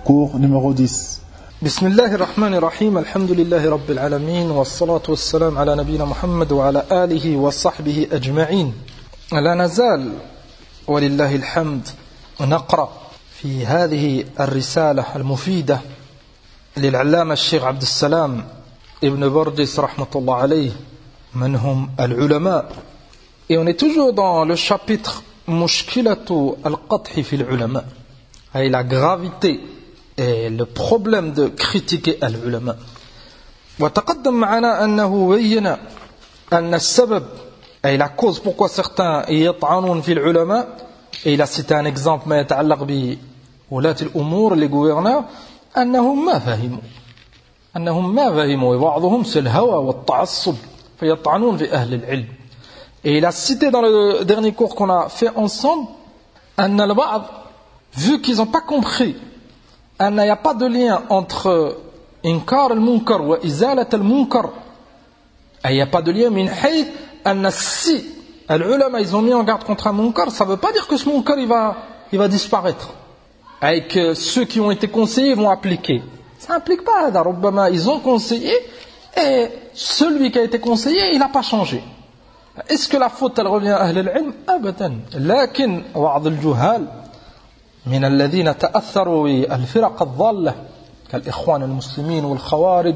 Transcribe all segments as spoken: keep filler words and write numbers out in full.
cours numéro dix. بسم الله الرحمن الرحيم الحمد لله رب العالمين والصلاة والسلام على نبينا محمد وعلى آله وصحبه أجمعين. لا نزال ولله الحمد نقرأ في هذه الرسالة المفيدة للعلامة الشيخ عبد السلام ابن بردس رحمة الله عليه من هم العلماء. Et on est toujours dans le chapitre مشكلة القدح في العلماء, et la gravité et le problème de critiquer العلماء. وتقدم معنا أنه بين أن السبب et la cause pourquoi certains يطعنون في العلماء, et il a cité un exemple ما يتعلق بولاة الأمور les gouverneurs, أنهم ما فهموا أنهم ما فهموا وبعضهم c'est الهوى والتعصب فيطعنون في أهل العلم. Et il a cité dans le dernier cours qu'on a fait ensemble, أن البعض, vu qu'ils n'ont pas compris أن il n'y a pas de lien entre إنكار المنكر وإزالة المنكر, il n'y a pas de lien من حيث أن si العلماء ils ont mis en garde contre un munkar, ça ne veut pas dire que ce munkar il va, il va disparaître et que ceux qui ont été conseillés vont appliquer. Ça n'implique pas, ربما ils ont conseillé et celui qui a été conseillé il n'a pas changé. Est-ce que la faute elle revient à أهل العلم؟ أبدا. لكن بعض الجهال من الذين تأثروا بالفرق الضالة كالإخوان المسلمين والخوارج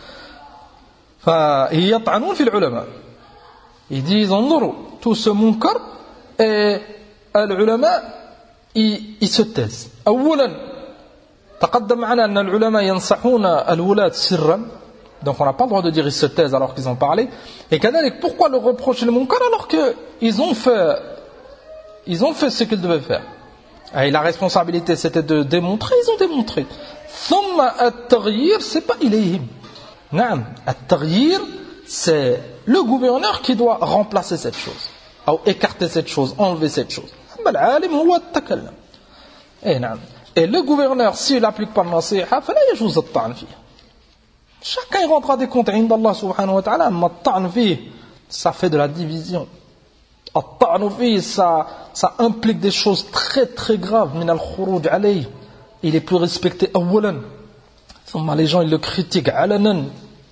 فيطعنون في العلماء. Ils disent انظروا tout ce munkar et العلماء ils se taisent. أولا تقدم معنا أن العلماء ينصحون الولاة سرا, donc on n'a pas le droit de dire ils se taisent alors qu'ils ont parlé. Et كذلك pourquoi leur reprocher le munkar alors qu'ils ont fait ils ont fait ce qu'ils devaient faire. Et la responsabilité c'était de démontrer, ils ont démontré. ثم التغيير c'est pas إليهم. نعم التغيير c'est le gouverneur qui doit remplacer cette chose ou écarter cette chose, enlever cette chose. العالم هو التكلم. Et نعم. Et le gouverneur s'il n'applique pas le nasiha فلا يجوز الطعن فيه. Chacun il rendra des comptes عند الله سبحانه وتعالى. أما الطعن فيه ça fait de la division. الطعن فيه ça ça implique des choses très très graves. من الخروج عليه, il est plus respecté أولا, ثم les gens ils le critiquent علنا,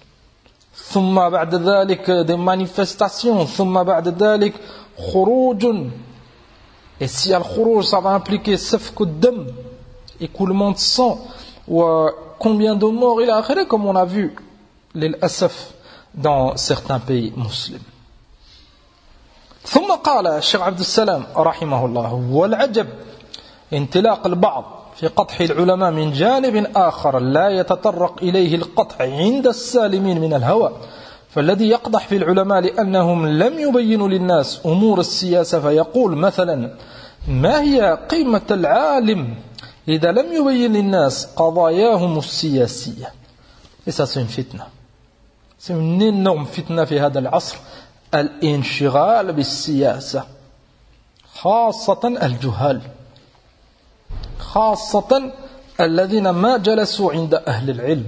ثم بعد ذلك des manifestations, ثم بعد ذلك خروج. Et si al-khuruj ça va impliquer safk ad-dam, écoulement de sang, ou combien de morts il a akhiré, comme on a vu l'asaf dans certains pays musulmans. ثم قال الشيخ عبد السلام رحمه الله والعجب انطلاق البعض في قدح العلماء من جانب آخر لا يتطرق إليه القدح عند السالمين من الهوى, فالذي يقدح في العلماء لأنهم لم يبينوا للناس أمور السياسة فيقول مثلا ما هي قيمة العالم إذا لم يبين للناس قضاياهم السياسية. Et ça c'est une fitna, c'est une énorme fitna في هذا العصر, الانشغال بالسياسة خاصة الجهال, خاصة الذين ما جلسوا عند أهل العلم.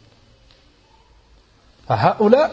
فهؤلاء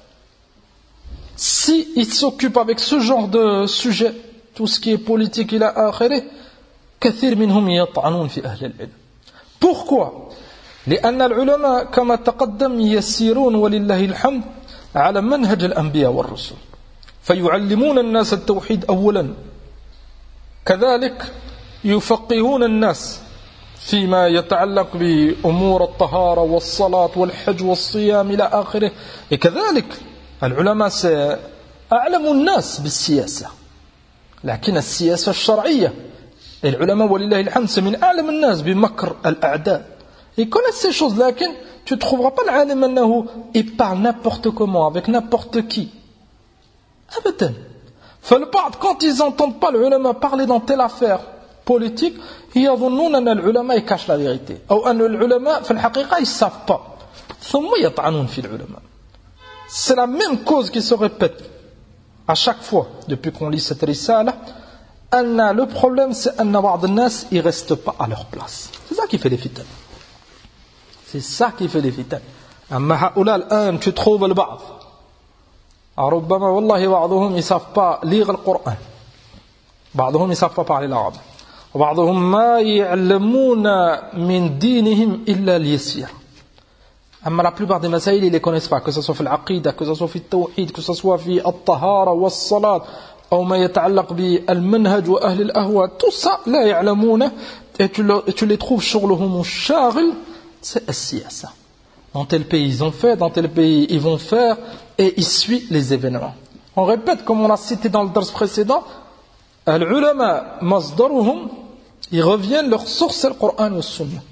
si ils s'occupent avec ce genre de sujet, tout ce qui est politique إلى آخره, كثير منهم يطعنون في أهل العلم. Pourquoi? لأن العلماء كما تقدم يسيرون ولله الحمد على منهج الأنبياء والرسل, فيعلمون الناس التوحيد أولا, كذلك يفقهون الناس فيما يتعلق بأمور الطهارة والصلاة والحج والصيام إلى آخره. Et كذلك العلماء أعلم الناس بالسياسة, لكن السياسة الشرعية العلماء ولله الحمد c'est من أعلم الناس بمكر الأعداء. Ils connaissent ces choses, لكن tu ne trouveras pas العالم أنه il parle n'importe comment avec n'importe qui. أبدا. فالبعض quand ils n'entendent pas العلماء parler dans telle affaire politique, يظنون أن العلماء يكاشوا la vérité, أو أن العلماء في الحقيقة ils ne savent pas, ثم يطعنون في العلماء. C'est la même cause qui se répète à chaque fois depuis qu'on lit cette risala. أن le problème c'est أن بعض الناس ils restent pas à leur place. C'est ça qui fait les fitan. C'est ça qui fait les fitan. أما هؤلاء الآن tu trouves البعض ربما والله بعضهم ils savent pas lire le Coran, بعضهم ils savent pas parler l'arabe, وبعضهم ما يعلمون من دينهم إلا اليسير. أما la plupart des masaïl, ils les connaissent pas, que ce soit في العقيدة, que ce soit في التوحيد, que ce soit في الطهارة والصلاة, أو ما يتعلق بالمنهج وأهل الأهواء, tout ça لا يعلمونه, et tu, le, et tu les trouves شغلهم الشاغل, c'est السياسة. Dans tel pays ils ont fait, dans tel pays ils vont faire, et ils suivent les événements. On répète, comme on l'a cité dans le dars précédent, al-ulama masdaruhum, ils reviennent, leur source c'est le Coran et le Sunna.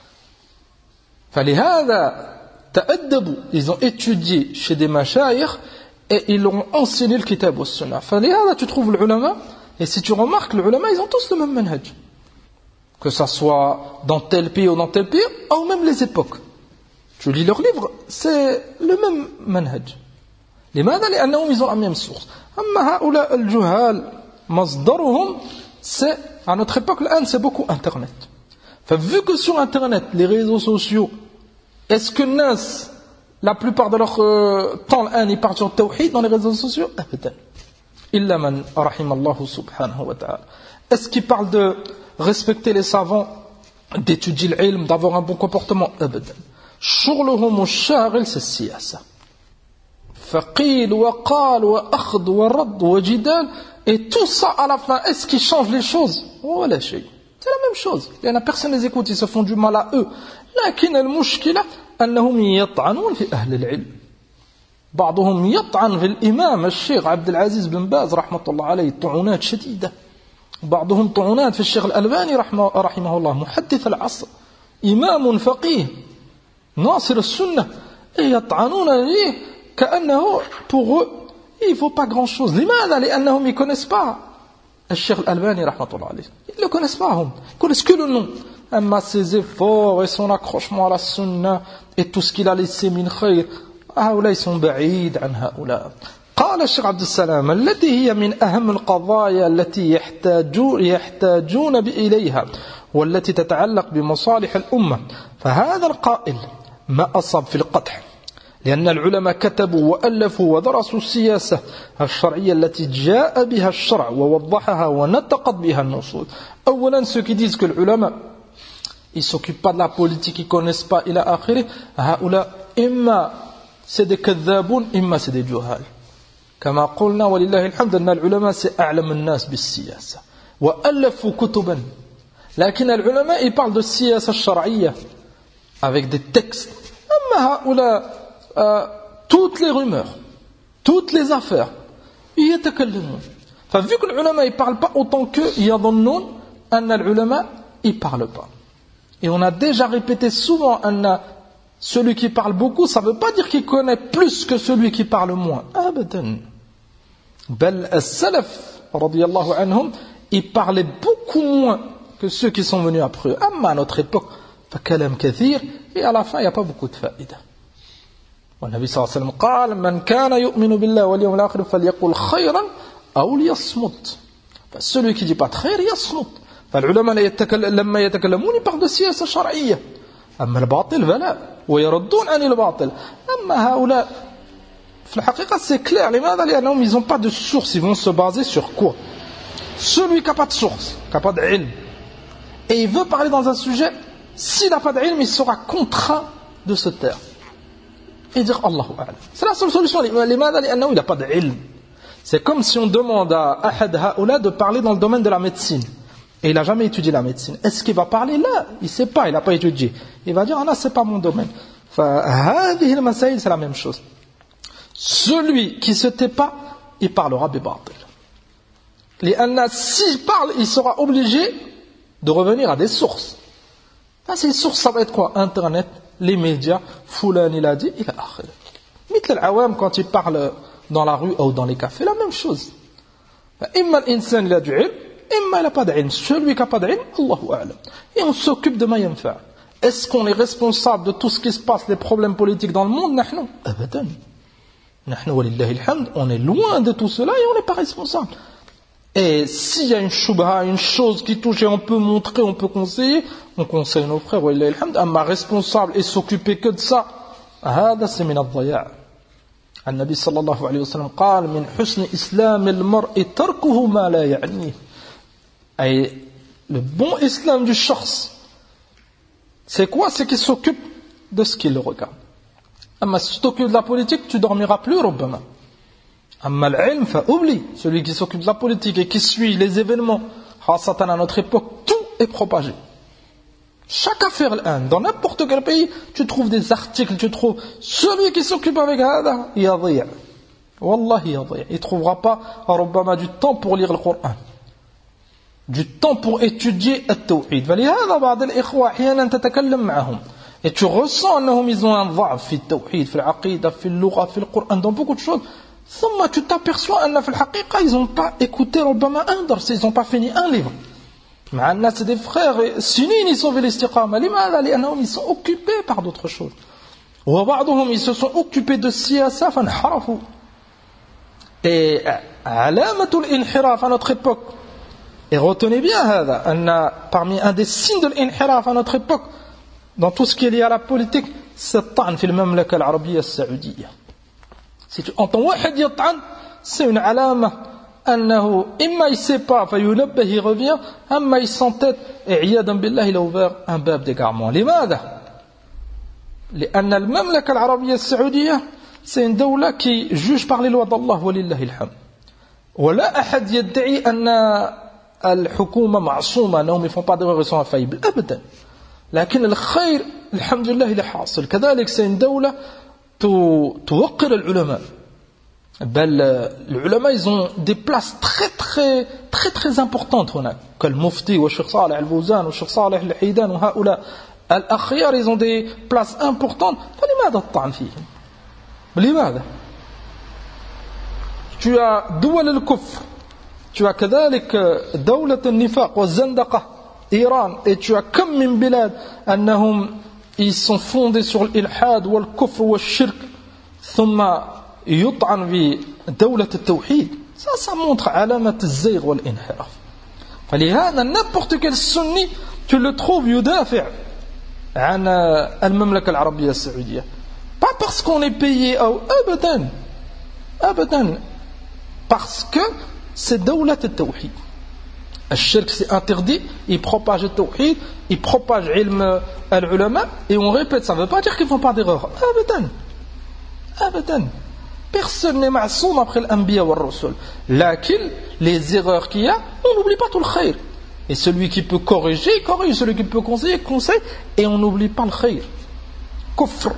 فلهذا تأدبوا, ils ont étudié chez des mashayikh et ils leur ont enseigné le kitab et le Sunna. فلهذا tu trouves l'ulama, et si tu remarques, les ulama ils ont tous le même manhaj, que ça soit dans tel pays ou dans tel pays, ou même les époques. Tu lis leurs livres, c'est le même manhaj. لماذا؟ لأنهم ils ont la même source. أما هؤلاء الجهال مصدرهم, c'est à notre époque الآن c'est beaucoup internet. Enfin, vu que sur internet, les réseaux sociaux, est-ce que Nas, la plupart de leur euh, temps الآن ils partent sur tawhid dans les réseaux sociaux? أبدا. إلا من رحم الله سبحانه وتعالى. Est-ce qu'ils parlent de respecter les savants, d'étudier l'ilm, d'avoir un bon comportement? أبدا. شغلهم الشاغل c'est السياسة. فقيل وقال وأخذ ورد وجدال, et tout ça à la fin, est-ce qu'ils changent les choses? ولا شيء. C'est la même chose. Il y en a personne les écoute, ils se font du mal à eux. لكن المشكلة أنهم يطعنون في أهل العلم. بعضهم يطعن في الإمام الشيخ عبد العزيز بن باز رحمة الله عليه طعنات شديدة. بعضهم طعنات في الشيخ الألباني رحمه, رحمه الله, محدث العصر, إمام فقيه ناصر السنة, et يطعنون عليه كأنه pour eux il ne faut pas grand chose. لماذا؟ لأنهم ils ne connaissent pas الشيخ الألباني رحمة الله عليه, ils ne le connaissent pas, هم. Ils connaissent que le nom. أما ses efforts et son accrochement à la sunna et tout ce qu'il a laissé من خير, هؤلاء sont بعيد عن هؤلاء. قال الشيخ عبد السلام التي هي من أهم القضايا التي يحتاجون يحتاجون إليها والتي تتعلق بمصالح الأمة, فهذا القائل ما أصاب في القدح, لأن العلماء كتبوا وألفوا ودرسوا السياسة الشرعية التي جاء بها الشرع ووضحها ونطقت بها النصوص. أولا, ceux qui disent que les ulama ils s'occupent pas de la politique, ils connaissent pas إلى آخره, هؤلاء إما c'est des كذابون إما c'est des جهال. كما قلنا ولله الحمد أن العلماء c'est أعلم الناس بالسياسة وألفوا كتبا, لكن العلماء ils parlent de السياسة الشرعية avec des textes. أما هؤلاء Euh, toutes les rumeurs, toutes les affaires, ils يتكلمون. Enfin, vu que les ulama ils parlent pas autant qu'eux, يظنون أن العلماء ils parlent pas. Et on a déjà répété souvent أن celui qui parle beaucoup, ça veut pas dire qu'il connaît plus que celui qui parle moins. أبدا. بل السلف رضي الله عنهم ils parlaient beaucoup moins que ceux qui sont venus après eux. أما à notre époque, فكلام كثير, et à la fin il n'y a pas beaucoup de faïda. والنبي صلى الله عليه وسلم قال من كان يؤمن بالله واليوم الآخر فليقل خيرا أو ليصمت. فالسلوي qui dit pas de خير يصمت. فالعلماء يتكلم لما يتكلمون ils parlent de سياسة شرعية. أما الباطل فلا, ويردون عن الباطل. أما هؤلاء في الحقيقة c'est clair. لماذا؟ لأنهم ils n'ont pas de source, ils vont se baser sur quoi? Celui qui n'a pas de source, qui n'a pas d'ilm, et il veut parler dans un sujet, s'il n'a pas d'ilm, il sera contraint de se taire et dire Allahu A'lam. C'est la seule solution. لماذا؟ لأنه il n'a pas d'ilm. C'est comme si on demande à Ahad Haoula de parler dans le domaine de la médecine. Et il n'a jamais étudié la médecine. Est-ce qu'il va parler là? Il ne sait pas, il n'a pas étudié. Il va dire, ah là, ce n'est pas mon domaine. فهذه المسائل, c'est la même chose. Celui qui ne se tait pas, il parlera bibatil. لأن s'il parle, il sera obligé de revenir à des sources. Ah, ces sources, ça va être quoi? Internet, les médias, Foulan il a dit, il a akhir. مثل العوام quand ils parlent dans la rue ou dans les cafés, la même chose. إما الإنسان il a du ilm, إما il n'a pas d'ilm. Celui qui n'a pas d'ilm, Allahu A'lam. Et on s'occupe de ma yanfa. Est-ce qu'on est responsable de tout ce qui se passe, les problèmes politiques dans le monde? نحن أبدا. نحن ولله الحمد, on est loin de tout cela et on n'est pas responsable. Et s'il y a une shubha, une chose qui touche et on peut montrer, on peut conseiller, on conseille nos frères, ولله الحمد. أما responsable et s'occuper que de ça, هذا c'est من الضياع. النبي صلى الله عليه وسلم قال من حسن إسلام المرء تركه ما لا يعنيه. Et le bon islam du shakhs, c'est quoi? C'est qu'il s'occupe de ce qu'il regarde. Amma si tu t'occupes de la politique, tu dormiras plus, rubbama. Amma l'ilm, fa oublie. Celui qui s'occupe de la politique et qui suit les événements, khasatan à notre époque, tout est propagé. Chaque affaire, dans n'importe quel pays, tu trouves des articles, tu trouves celui qui s'occupe avec hada, yadhi'a. Wallahi yadhi'a. Il ne trouvera pas, rubbama, du temps pour lire le Coran. Du temps pour étudier التوحيد. فلهذا بعض الإخوة أحيانا تتكلم معهم. Et tu ressens أنهم ils ont un ضعف في التوحيد, في العقيدة, في اللغة, في القرآن, dans beaucoup de choses. ثم tu t'aperçois أن في الحقيقة ils n'ont pas écouté ربما un درس, ils n'ont pas fini un livre. مع الناس c'est des frères سنين ils sont في الاستقامة. لماذا؟ لأنهم ils sont occupés par d'autres choses. وبعضهم ils se sont occupés de السياسة فانحرفوا. Et علامة الانحراف à notre époque. Et retenez bien هذا, أن parmi un des signes de l'inhiraf à notre époque, dans tout ce qui est lié à la politique, c'est الطعن في المملكة العربية السعودية. Si tu entends واحد يطعن, c'est une علامة أنه إما il sait pas, فينبه, il revient, أما il s'entête, et عياذا بالله il a ouvert un bab d'égarement. لماذا؟ لأن المملكة العربية السعودية c'est une دولة qui juge par les lois d'Allah ولله الحمد. ولا أحد يدعي أن الحكومة معصومة, أنهم ne font pas d'erreurs, ils sont infaillibles, أبدا. لكن الخير الحمد لله اللي حاصل. كذلك c'est une دولة توقر العلماء. بل العلماء ils ont des places très très très très importantes هناك, كالمفتي والشيخ صالح الفوزان والشيخ صالح الحيدان وهؤلاء الأخيار, ils ont des places importantes. فلماذا الطعن فيهم؟ لماذا؟ Tu as دول الكفر, tu as كذلك دولة النفاق والزندقة إيران, et tu as comme من بلاد أنهم ils sont fondés sur الإلحاد والكفر والشرك, ثم يطعن في دولة التوحيد. Ça, ça montre علامة الزيغ والانحراف. فلهذا n'importe quel sunni tu le trouves يدافع عن المملكة العربية السعودية, pas parce qu'on est payé أو أبدا أبدا, parce que c'est دولة التوحيد. الشرك c'est interdit, il propage le tawhid, il propage علم العلماء, et on répète, ça ne veut pas dire qu'ils ne font pas d'erreur. أبدا أبدا. Personne n'est ma'soum après l'anbiya wa ar-rusul. Lakin, les erreurs qu'il y a, on n'oublie pas tout le khayr. Et celui qui peut corriger, il corrige. Celui qui peut conseiller, conseille. Et on n'oublie pas le khayr. Kufr.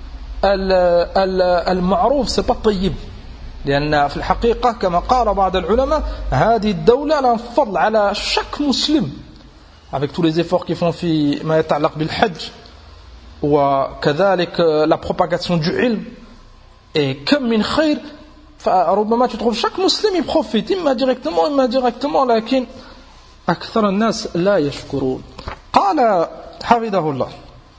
Al-ma'rouf, c'est pas tayyib. لأن في الحقيقة كما قال بعض العلماء هذه الدولة لها فضل على chaque musulman, avec tous les efforts qu'ils font في ما يتعلق بالحج وكذلك la propagation du ilm. Et comme min khayr, فربما tu trouves chaque musulman il profite, imma directement, imma directement, لكن أكثر الناس لا يشكرون. قال حفظه الله: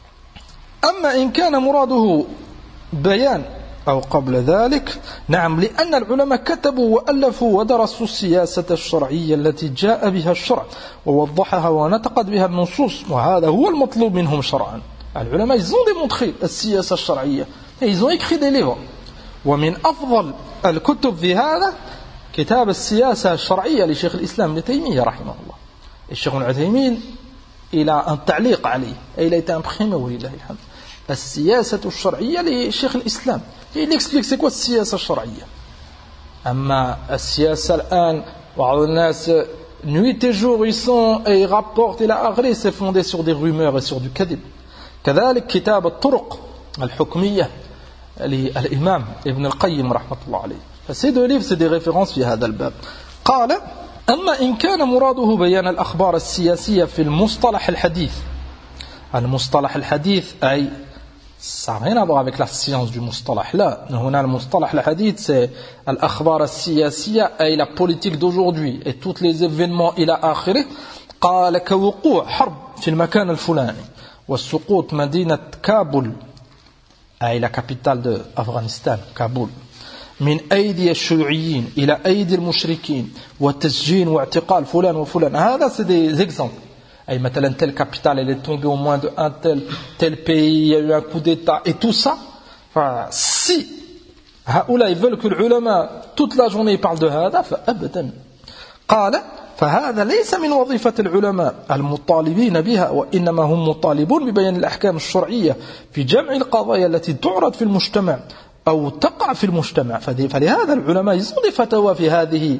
أما إن كان مراده بيان أو قبل ذلك، نعم، لأن العلماء كتبوا وألفوا ودرسوا السياسة الشرعية التي جاء بها الشرع ووضحها ونطقت بها النصوص، وهذا هو المطلوب منهم شرعا. العلماء ils ont démontré السياسة الشرعية et ils ont écrit des livres. ومن أفضل الكتب في هذا كتاب السياسة الشرعية لشيخ الإسلام ابن تيمية رحمه الله. الشيخ ابن عثيمين il a un تعليق عليه et il a été imprimé ولله الحمد. السياسة الشرعية لشيخ الإسلام. Et il explique c'est quoi السياسة الشرعية. أما السياسة الآن بعض الناس nuit et jour ils sont et ils rapportent إلى آخره, c'est fondé sur des rumeurs et sur du كذب. كذلك كتاب الطرق الحكمية للإمام ابن القيم رحمة الله عليه. فسي deux livres c'est des références في هذا الباب. قال: أما إن كان مراده بيان الأخبار السياسية في المصطلح الحديث. المصطلح الحديث أي ça n'a rien à voir avec la science du mustalah. Là, on a le mustalah, le hadith, c'est l'akhbar al-siyasiyya, et la politique d'aujourd'hui, et tous les événements, il a akhiré. قال كوقوع حرب في المكان الفلاني والسقوط مدينة كابول, أي la capitale de Afghanistan, Kaboul, من أيدي الشيوعيين إلى أيدي المشركين وتسجين واعتقال فلان وفلان. هذا c'est des exemples. Et maintenant, telle capitale, elle est tombée au moins de un tel, tel pays, il y a eu un coup d'état, et tout ça. Enfin, si, haoula, ils veulent que l'ulama, toute la journée, ils parlent de hada, fa abadan. قال فهذا ليس من وظيفة العلماء المطالبين بها وإنما هم مطالبون ببيان الأحكام الشرعية في جمع القضايا التي تعرض في المجتمع أو تقع في المجتمع. فلهذا العلماء ils ont des fatwas في هذه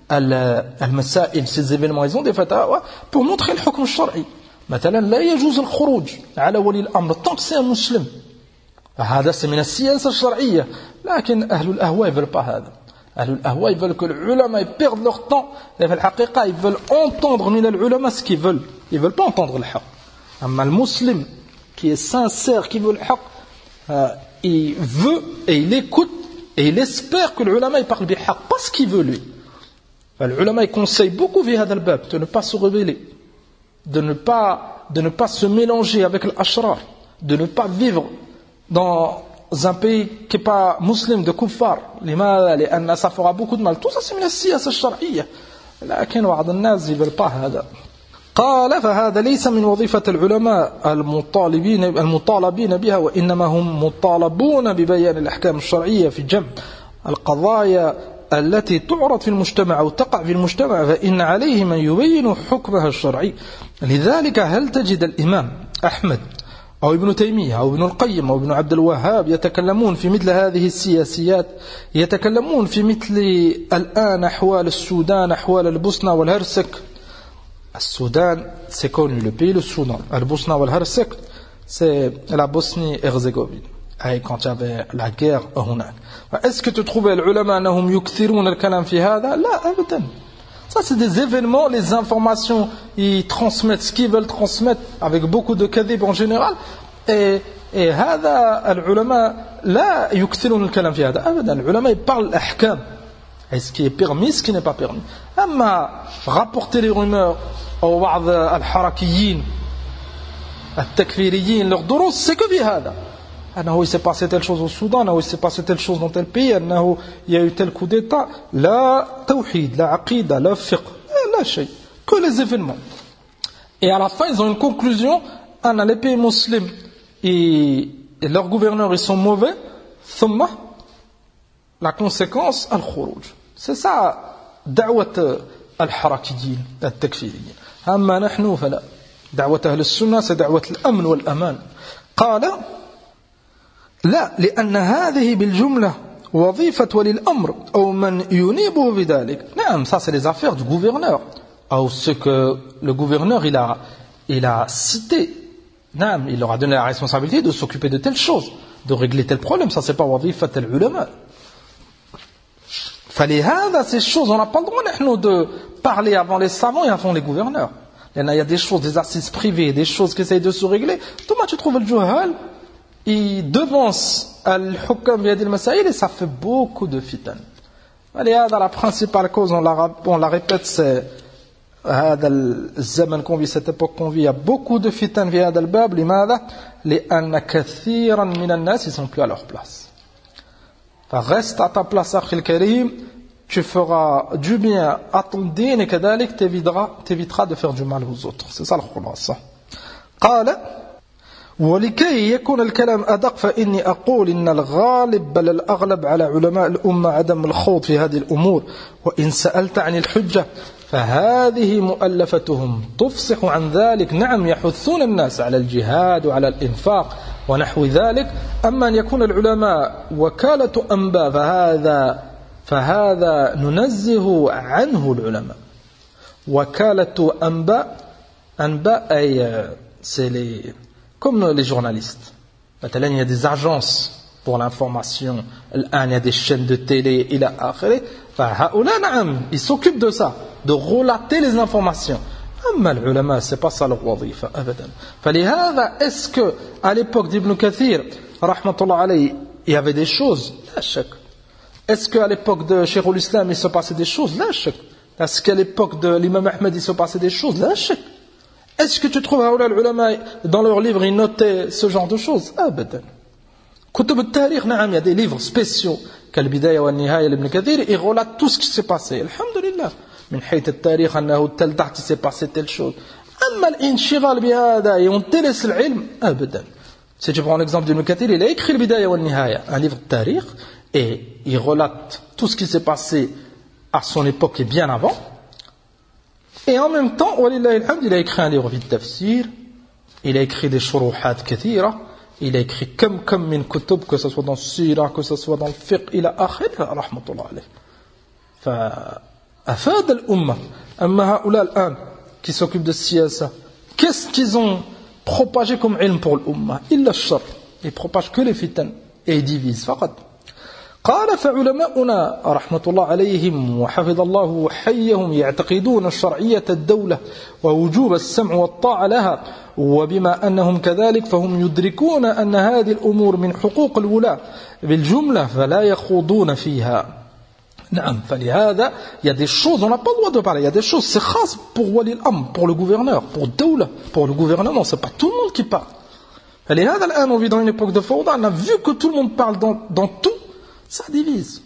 المسائل ces événements ils ont des fatwas pour montrer الحكم الشرعي. مثلا لا يجوز الخروج على ولي الأمر tant que c'est un مسلم. هذا من السياسة الشرعية. لكن أهل الأهواء veulent pas هذا. أهل الأهواء ils veulent que les ulama ils perdent leur temps. في الحقيقة ils veulent entendre من العلماء ce qu'ils veulent. Ils veulent pas entendre الحق. أما المسلم qui est sincère qui veut le حق il veut et il écoute et il espère que l'ulama il parle بالحق pas ce qu'il veut lui. العلماء ils conseillent beaucoup في هذا الباب de ne pas se rebeller, de ne pas de ne pas se mélanger avec l'ashrar, de ne pas vivre dans un pays qui n'est pas musulman de kuffar. لماذا؟ لأن ça fera beaucoup de mal. Tout ça c'est من السياسة الشرعية. لكن بعض الناس ils veulent pas هذا. قال فهذا ليس من وظيفة العلماء المطالبين المطالبين بها وإنما هم مطالبون ببيان الأحكام الشرعية في جمع القضايا التي تعرض في المجتمع أو تقع في المجتمع فإن عليه من يبين حكمها الشرعي. لذلك هل تجد الإمام أحمد أو ابن تيمية أو ابن القيم أو ابن عبد الوهاب يتكلمون في مثل هذه السياسيات، يتكلمون في مثل الآن أحوال السودان، أحوال البوسنة والهرسك. السودان c'est connu, le pays le Soudan. البوسنة والهرسك c'est la Bosnie-Herzégovine. Et quand il y avait la guerre هناك. Est-ce que tu trouves les ulama أنهم يكثرون الكلام في هذا؟ لا أبدا. Ça c'est des événements, les informations ils transmettent ce qu'ils veulent transmettre avec beaucoup de kadhib en général. Et et هذا العلماء لا يكثرون الكلام في هذا أبدا. العلماء ils parlent الأحكام. Est-ce qui est permis, ce qui n'est pas permis. أما rapporter les rumeurs أو بعض الحركيين التكفيريين leurs دروس c'est que في هذا. أنه il s'est passé telle chose au Soudan, أنه il s'est passé telle chose dans tel pays, أنه il y a eu tel coup d'état. لا توحيد, لا عقيدة, لا فقه, لا شيء. Que les événements. Et à la fin ils ont une conclusion. أن les pays musulmans et leurs gouverneurs ils sont mauvais. ثم la conséquence الخروج. C'est ça دعوة الحركيين التكفيريين. أما نحن فلا. دعوة أهل السنة c'est دعوة الأمن والأمان. قال لا لأن هذه بالجملة وظيفة ولي الأمر أو من ينيبه بذلك. نعم ça c'est les affaires du gouverneur أو ce que le gouverneur il a il a cité. نعم il leur a donné la responsabilité de s'occuper de telle chose, de régler tel problème. Ça c'est pas وظيفة العلماء. فلهذا ces choses on n'a pas le droit نحن de parler avant les savants et avant les gouverneurs. Il y a des choses, des assises privées, des choses qui essayent de se régler. Thomas tu trouves le juhal il devance al-hukam bi hadhihi al-masail et ça fait beaucoup de fitan. ولهذا la principale cause on la, on la répète c'est هذا الزمن qu'on vit, cette époque qu'on vit, il y a beaucoup de fitan في هذا الباب. لماذا؟ لأن كثيرا من الناس ils sont plus à leur place. Reste à ta place أخي الكريم, tu feras du bien à ton din et كذلك t'éviteras de faire du mal aux autres. C'est ça le khulasa. قال ولكي يكون الكلام أدق فإني أقول إن الغالب بل الأغلب على علماء الأمة عدم الخوض في هذه الأمور. وإن سألت عن الحجة فهذه مؤلفتهم تفصح عن ذلك. نعم يحثون الناس على الجهاد وعلى الإنفاق ونحو ذلك. أما أن يكون العلماء وكالة أنباء فهذا فهذا ننزه عنه العلماء. وكالة أنباء أنباء أي c'est les comme les journalistes. Maintenant, il y a des agences pour l'information. Il y a des chaînes de télé. Il a akhiri. Ils s'occupent de ça, de relater les informations. Mais les ulama, c'est pas ça leur wadifa, abadan. فلهذا, est-ce que à l'époque d'Ibn Kathir, rahmatullah alayhi, il y avait des choses? La shak. Est-ce qu'à l'époque de Cheikh al-Islam, il se passait des choses? La shak. Est-ce qu'à l'époque de l'imam Ahmed, il se passait des choses? La shak. Est-ce que tu trouves haoula l'ulama dans leurs livres ils notaient ce genre de choses? Abadan. Kutub al-Tarikh, naam, il y a des livres spéciaux كالبداية والنهاية لابن كثير, ils relatent tout ce qui s'est passé. Alhamdulillah. من حيث التاريخ أنه telle date il s'est passé telle chose. أما الانشغال بهذا et on délaisse العلم أبدا. Si tu prends l'exemple d'Ibn Kathir, il a écrit البداية والنهاية, un livre de tarikh, et il relate tout ce qui s'est passé à son époque et bien avant. Et en même temps, walillahi alhamd, il a écrit un livre de tafsir, il a écrit des shuruhat kathira, il a écrit comme comme min kutub, que ce soit dans le sira, que ce soit dans le fiqh, il a akhir, rahmatullah alayh. فأفاد الأمة. أما هؤلاء الآن qui s'occupent de siyasa, qu'est-ce qu'ils ont propagé comme ilm pour l'umma? إلا الشر. Ils propagent que les fitan et ils divisent فقط. قال فعلماؤنا رحمة الله عليهم وحفظ الله حيهم يعتقدون شرعية الدولة ووجوب السمع والطاعة لها، وبما أنهم كذلك فهم يدركون أن هذه الأمور من حقوق الولاة بالجملة فلا يخوضون فيها. نعم، فلهذا il y a des choses, on n'a pas le droit de parler, il y a des choses, c'est khas pour wali al-amr, pour le gouverneur, pour dawla, pour le gouvernement, c'est pas tout le monde qui parle. فلهذا الآن on vit dans une époque de fawda, on a vu que tout le monde parle dans, dans tout, ça divise.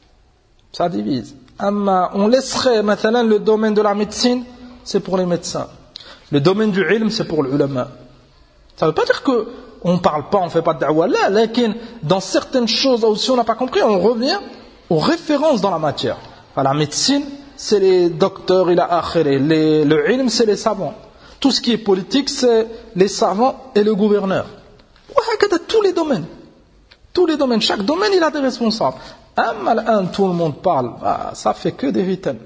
Ça divise. Amma, on laisserait maintenant le domaine de la médecine, c'est pour les médecins. Le domaine du ilm, c'est pour l'ulama. Ça ne veut pas dire qu'on ne parle pas, on ne fait pas de da'wa là, mais dans certaines choses, si on n'a pas compris, on revient aux références dans la matière. Enfin, la médecine, c'est les docteurs, il a akhiré. Les, le ilm, c'est les savants. Tout ce qui est politique, c'est les savants et le gouverneur. Tous les domaines. Tous les domaines, chaque domaine, il a des responsables. Amma l'an, tout le monde parle, bah, ça fait que des fitans.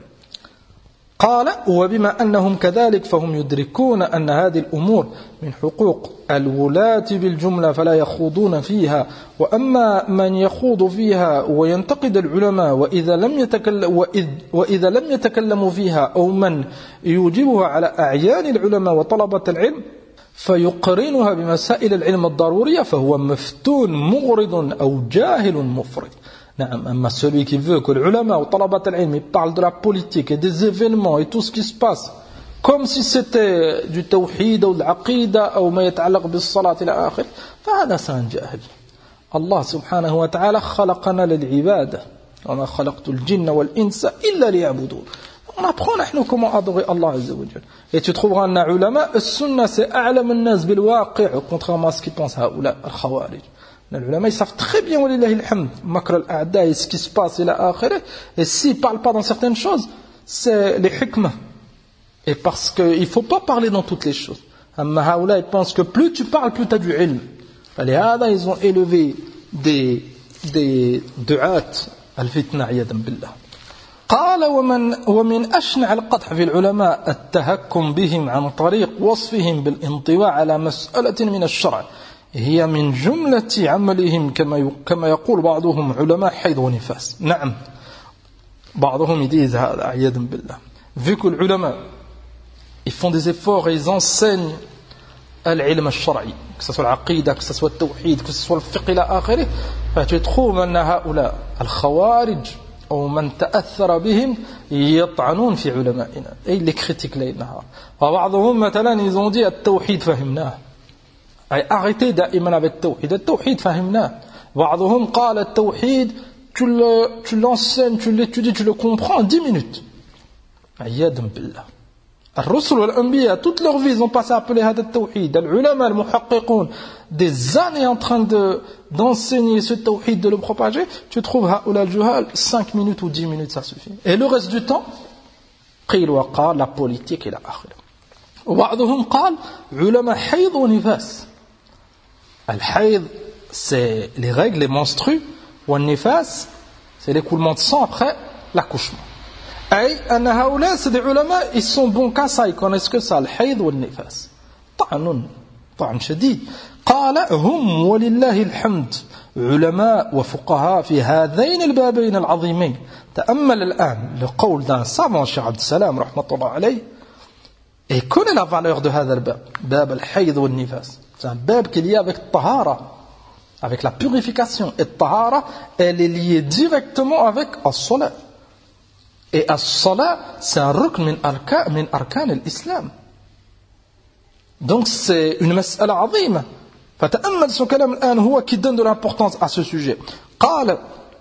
قال وبما أنهم كذلك فهم يدركون أن هذه الأمور من حقوق الولاة بالجملة فلا يخوضون فيها، وأما من يخوض فيها وينتقد العلماء وإذا لم يتكلم وإذ وإذا لم يتكلموا فيها أو من يوجبها على أعيان العلماء وطلبة العلم فيقرنها بمسائل العلم الضرورية فهو مفتون مغرض أو جاهل مفرط. أما celui qui veut que l'ulama ou talabat al-ilm parle de la politique et des événements et tout ce qui se passe comme si c'était du tawhid ou de l'aqida ou ما يتعلق بالصلاة إلى آخر فهذا سان جاهل. الله سبحانه وتعالى خلقنا للعبادة وما خلقت الجن والإنس إلا ليعبدون. On apprend نحن comment adorer Allah Azza wa Jalla. Et tu trouveras un ulama, السنة c'est أعلم الناس بالواقع, contrairement à ce qu'ils pensent هؤلاء الخوارج. Les ulama, ils savent très bien, walillahi alhamd, makr al-a'da et ce qui se passe, et la akhirah. Et s'ils ne parlent pas dans certaines choses, c'est les hikmah. Et parce qu'il ne faut pas parler dans toutes les choses. Amma haoula, ils pensent que plus tu parles, plus tu as du ilm. Falihada, ils ont élevé des, des du'at al-fitna, yadan billah. قال ومن ومن أشنع القدح في العلماء التهكم بهم عن طريق وصفهم بالانطواء على مسألة من الشرع هي من جملة عملهم كما كما يقول بعضهم علماء حيض ونفاس. نعم, بعضهم يديز هذا عياذا بالله. Vu que les ulama ils font des efforts et ils enseignent العلم الشرعي, que ce soit العقيدة, que ce soit التوحيد, que ce soit الفقه إلى آخره, فتجد أن هؤلاء الخوارج أو من تأثر بهم يطعنون في علمائنا أي اللي critiquent ليل نهار. وبعضهم مثلا ils ont dit التوحيد فهمناه, أي arrêtez دائما avec التوحيد, التوحيد فهمناه. بعضهم قال التوحيد tu, le, tu l'enseignes, tu l'étudies, tu le comprends en dix minutes. عياذا بالله. الرسل والأنبياء toute leur vie ils ont passé à appeler هذا التوحيد. العلماء المحققون des années en train de d'enseigner ce tawhid, de le propager. Tu trouves هؤلاء الجهال cinq minutes ou dix minutes ça suffit. Et le reste du temps قيل وقال, la politique إلى آخره. وبعضهم قال علماء حيض ونفاس. الحيض c'est les règles, les menstrues, والنفاس c'est l'écoulement de sang après l'accouchement. أي أن هؤلاء c'est des ulama, ils sont bons qu'à ça, ils connaissent que ça, الحيض والنفاس. طعن طعن شديد. قال هم ولله الحمد علماء وفقهاء في هذين البابين العظيمين. تأمل الآن لقول d'un savant, Cheikh Abd Salam رحمة الله عليه, et connaît la valeur de هذا الباب, باب الحيض والنفاس. C'est un bab qui est lié avec الطهارة, avec la purification. Et الطهارة, elle est liée directement avec الصلاة. Et as-salat, c'est un rukn min arkan, min arkan l'islam. Donc c'est une mas'ala azima. فتأمل ce kalam الآن هو qui donne de l'importance à ce sujet. قال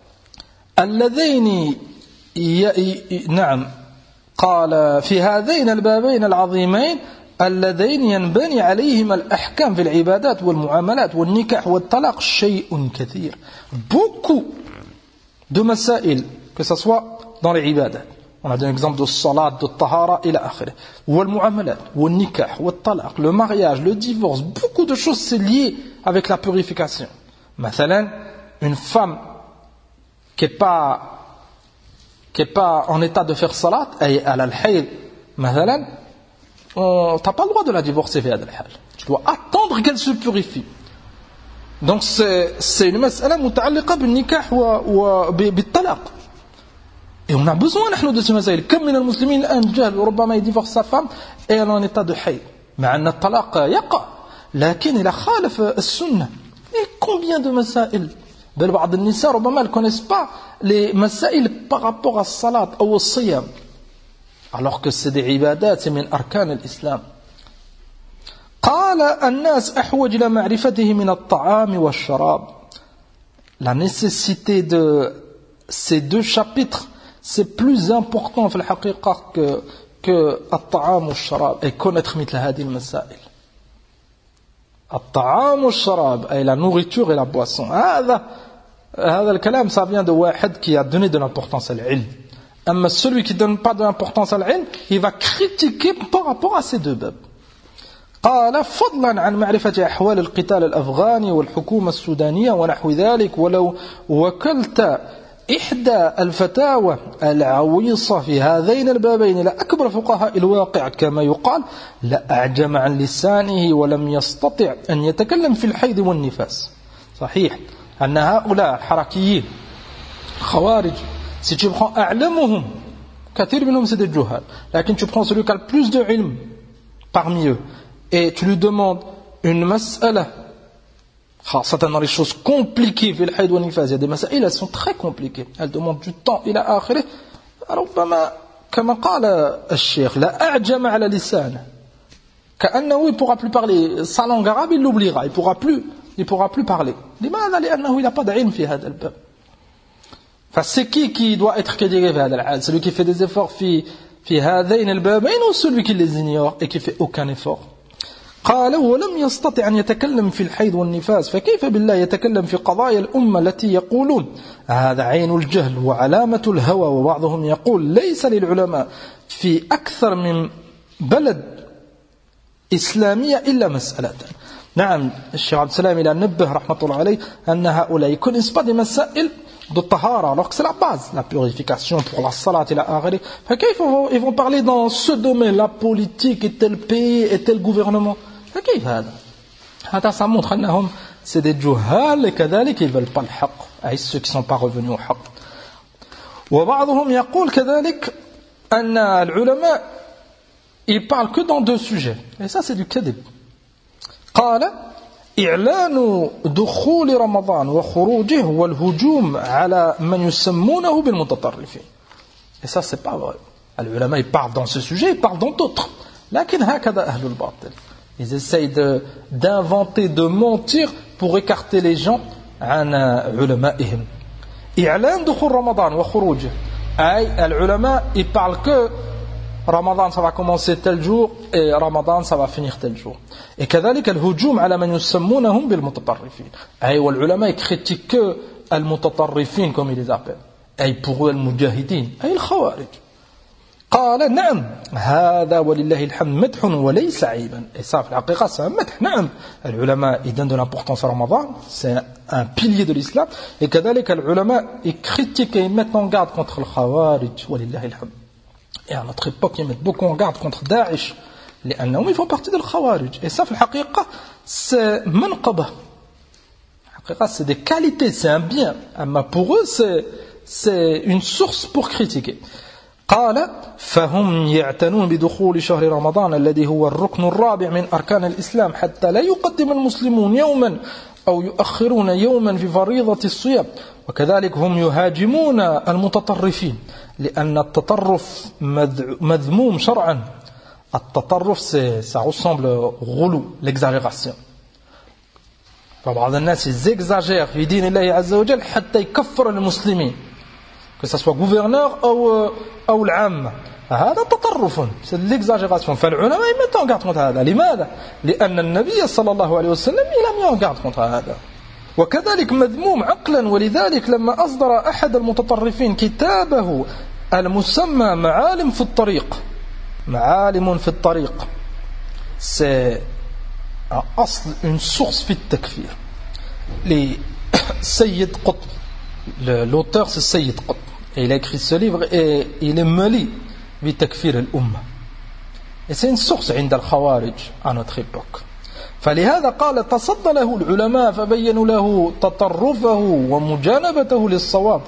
الذين نعم قال في هذين البابين العظيمين اللذين ينبني عليهما الأحكام في العبادات والمعاملات والنكاح والطلاق شيء كثير. Beaucoup de مسائل, que ce soit dans les ibadat, On a donné l'exemple de salat, de tahara, et l'akhir. Ou al-mu'amalat, ou al-nikah, ou al-talaq, le mariage, le divorce, beaucoup de choses c'est lié avec la purification. Mathalan, une femme qui n'est pas, qui est pas en état de faire salat, elle a al-hayd, mathalan, tu n'as pas le droit de la divorcer via al-hal. Tu dois attendre qu'elle se purifie. Donc c'est, c'est une mas'ala muta'alliqa bil nikah wa bil talaq. Et on a besoin de ces masaïl. Comme من المسلمين الآن جهل ربما يديفورس sa femme et elle est en état de hayd. مع أن الطلاق يقع لكن إذا خالف السنة. Et combien de masaïl? بل بعض النساء ربما ne connaissent pas les masaïl par rapport à salat ou au siyam. Alors que c'est des ibadat, c'est من أركان الإسلام. قال الناس أحوج إلى معرفته من الطعام والشراب. La nécessité de ces deux chapitres, c'est plus important في الحقيقة que que الطعام والشراب et connaître مثل هذه المسائل. الطعام والشراب أي la nourriture et la boisson. هذا هذا الكلام ça vient de واحد qui a donné de l'importance à l'ilm. أما celui qui donne pas de l'importance à l'ilm, il va critiquer par rapport à ces deux babs. قال فضلا عن معرفة أحوال القتال الأفغاني والحكومة السودانية ونحو ذلك ولو وكلت إحدى الفتاوى العويصة في هذين البابين لأكبر فقهاء الواقع كما يقال لأعجم عن لسانه ولم يستطع أن يتكلم في الحيض والنفاس. صحيح أن هؤلاء الحركيين خوارج si tu prends أعلمهم كثير منهم c'est des juhal لكن tu prends celui qui a le plus de ilm parmi eux et tu lui demandes une mas'ala خاصة dans les choses compliquées في الحيض والنفاس. Il y a des مسائل elles sont très compliquées, elles demandent du temps إلى آخره. ربما كما قال الشيخ لا أعجم على لسانه كأنه il pourra plus parler sa langue arabe, il l'oubliera, il pourra plus il pourra plus parler. لماذا؟ لأنه il n'a pas d'ilm في هذا الباب. فسي qui qui doit être critiqué في هذا الحال, celui qui fait des efforts في في هذين البابين ou celui qui les ignore et qui fait aucun effort. قال ولم يستطع أن يتكلم في الحيض والنفاس فكيف بالله يتكلم في قضايا الأمة التي يقولون هذا عين الجهل وعلامة الهوى. وبعضهم يقول ليس للعلماء في أكثر من بلد إسلامية إلا مسألة. نعم الشيخ عبد السلام إلى نبه رحمة الله عليه أن هؤلاء يكونوا pas des مسائل de tahara alors que c'est la base, la purification pour la salat et la aghri. فكيف ils vont parler dans ce domaine, la politique et tel pays et tel gouvernement. فكيف هذا؟ هذا ça montre أنهم c'est des juhal et كذلك ils veulent pas le حق, أي ceux qui sont pas revenus au حق. وبعضهم يقول كذلك أن العلماء ils parlent que dans deux sujets et ça c'est du كذب. قال إعلان دخول رمضان وخروجه والهجوم على من يسمونه بالمتطرفين. Et ça c'est pas vrai. Les ulama ils parlent dans ce sujet, ils parlent dans d'autres. لكن هكذا أهل الباطل. Ils essayent de, d'inventer, de mentir pour écarter les gens عن علمائهم. إعلان دخول رمضان وخروجه. أي العلماء ils parlent que Ramadan ça va commencer tel jour et Ramadan ça va finir tel jour. Et كذلك الهجوم على من يسمونهم بالمتطرفين. أي والعلماء critiquent que المتطرفين comme ils les appellent. أي pour eux المجاهدين أي الخوارج. قال نعم هذا ولله الحمد مدح وليس عيبا. Et ça في الحقيقة c'est un مدح. نعم العلماء ils donnent de l'importance à Ramadan, c'est un pilier de l'islam. Et كذلك العلماء ils critiquent et ils mettent en garde contre le khawarij ولله الحمد. Et à notre époque, ils mettent beaucoup en garde contre Daesh. لأنهم ils font partie de l'Khawarij. Et ça, في الحقيقة, c'est منقبة. الحقيقة, c'est des qualités, c'est un bien. Mais pour eux, c'est, c'est une source pour critiquer. قال فهم يعتنون بدخول شهر رمضان الذي هو الركن الرابع من أركان الإسلام حتى لا يقدم المسلمون يوما أو يؤخرون يوما في فريضة الصيام. وكذلك هم يهاجمون المتطرفين لأن التطرف مذموم شرعا. التطرف ça ressemble au غلو, l'exagération. فبعض الناس ils exagèrent في دين الله عز وجل حتى يكفر المسلمين, que ça soit gouverneur أو أو العامة. هذا تطرف, c'est de l'exagération. فالعلماء mettent en garde contre هذا. لماذا؟ لأن النبي صلى الله عليه وسلم il a mis en garde contre هذا. وكذلك مذموم عقلا. ولذلك لما أصدر أحد المتطرفين كتابه المسمى معالم في الطريق. معالم في الطريق c'est أصل une source في التكفير. لسيد قطب, l'auteur c'est Sayyid Qutb, et il a écrit ce livre et il est mêlé بتكفير الأمة. Et c'est une source عند الخوارج à notre époque. فلهذا قال تصدى له العلماء فبينوا له تطرفه ومجانبته للصواب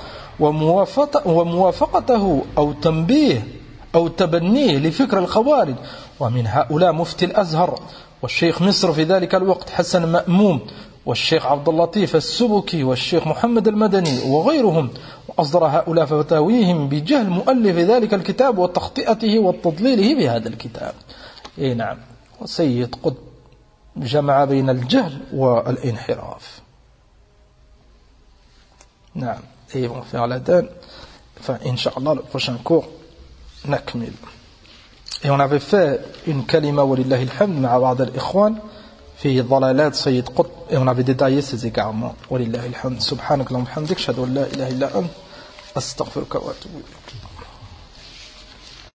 وموافقته أو تنبيه أو تبنيه لفكر الخوارج. ومن هؤلاء مفتي الأزهر والشيخ مصر في ذلك الوقت حسن مأموم والشيخ عبد اللطيف السبكي والشيخ محمد المدني وغيرهم. وأصدر هؤلاء فتاويهم بجهل مؤلف ذلك الكتاب وتخطئته وتضليله بهذا الكتاب. إيه نعم. وسيد قطب جمع بين الجهل والانحراف. نعم. Et on va faire la donne. Enfin, Inch'Allah, le prochain cours, نكمل. Et on avait fait une kalima walillahi alhamd مع بعض الإخوان في ضلالات سيد قطب, et on avait détaillé ces égarements. ولله الحمد. سبحانك اللهم وبحمدك أشهد أن لا إله إلا أنت أستغفرك وأتوب إليك.